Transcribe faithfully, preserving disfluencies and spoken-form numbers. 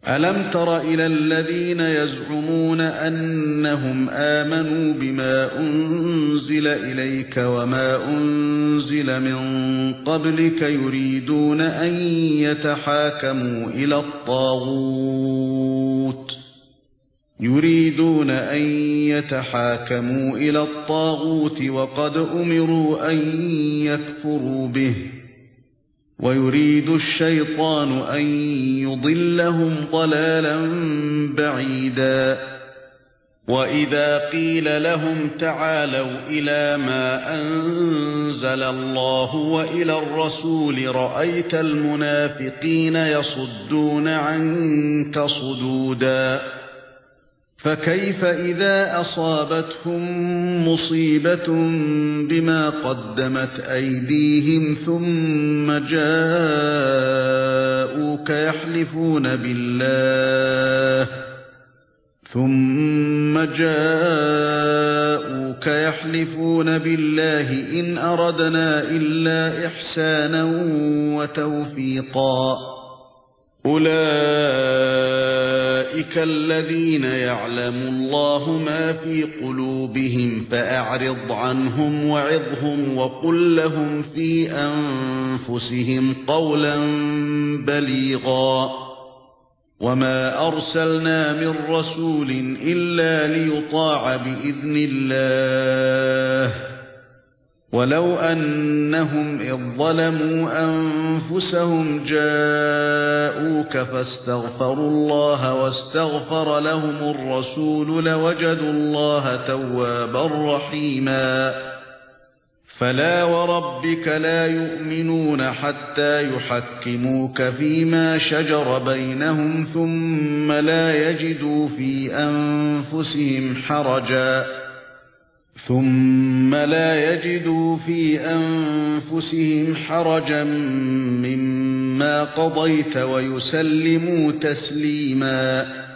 أَلَمْ تَرَ إِلَى الَّذِينَ يَزْعُمُونَ أَنَّهُمْ آمَنُوا بِمَا أُنْزِلَ إِلَيْكَ وَمَا أُنْزِلَ مِنْ قَبْلِكَ يُرِيدُونَ أَنْ يَتَحَاكَمُوا إِلَى الطَّاغُوتِ يُرِيدُونَ أَنْ يَتَحَاكَمُوا إِلَى الطَّاغُوتِ وَقَدْ أُمِرُوا أَنْ يَكْفُرُوا بِهِ وَيُرِيدُ الشَّيْطَانُ أَنْ يُضِلَّهُمْ ضَلَالًا بَعِيدًا وَإِذَا قِيلَ لَهُمْ تَعَالَوْا إِلَى مَا أَنزَلَ اللَّهُ وَإِلَى الرَّسُولِ رَأَيْتَ الْمُنَافِقِينَ يَصُدُّونَ عَنكَ صُدُودًا فَكَيْفَ إِذَا أَصَابَتْهُم مُّصِيبَةٌ بِمَا قَدَّمَتْ أَيْدِيهِمْ ثُمَّ جَاءُوكَ يَحْلِفُونَ بِاللَّهِ ثُمَّ جَاءُوكَ يَحْلِفُونَ بِاللَّهِ إِنْ أَرَدْنَا إِلَّا إِحْسَانًا وَتَوْفِيقًا أُولَئِكَ الَّذِينَ يَعْلَمُ اللَّهُ مَا فِي قُلُوبِهِمْ فَأَعْرِضْ عَنْهُمْ وَعِظْهُمْ وَقُل لَّهُمْ فِي أَنفُسِهِمْ قَوْلًا بَلِيغًا وَمَا أَرْسَلْنَا مِن رَّسُولٍ إِلَّا لِيُطَاعَ بِإِذْنِ اللَّهِ وَلَوْ أَنَّهُمْ إِذ ظَّلَمُوا أَنفُسَهُمْ جَاءُوكَ فَاسْتَغْفَرُوا اللَّهَ وَاسْتَغْفَرَ لَهُمُ الرَّسُولُ لَوَجَدُوا اللَّهَ تَوَّابًا رَّحِيمًا فَلَا وَرَبِّكَ لَا يُؤْمِنُونَ حَتَّى يُحَكِّمُوكَ فِيمَا شَجَرَ بَيْنَهُمْ ثُمَّ لَا يَجِدُوا فِي أَنفُسِهِمْ حَرَجًا ثُمَّ لَا يَجِدُوا فِي أَنفُسِهِمْ حَرَجًا مِّمَّا قَضَيْتَ وَيُسَلِّمُوا تَسْلِيمًا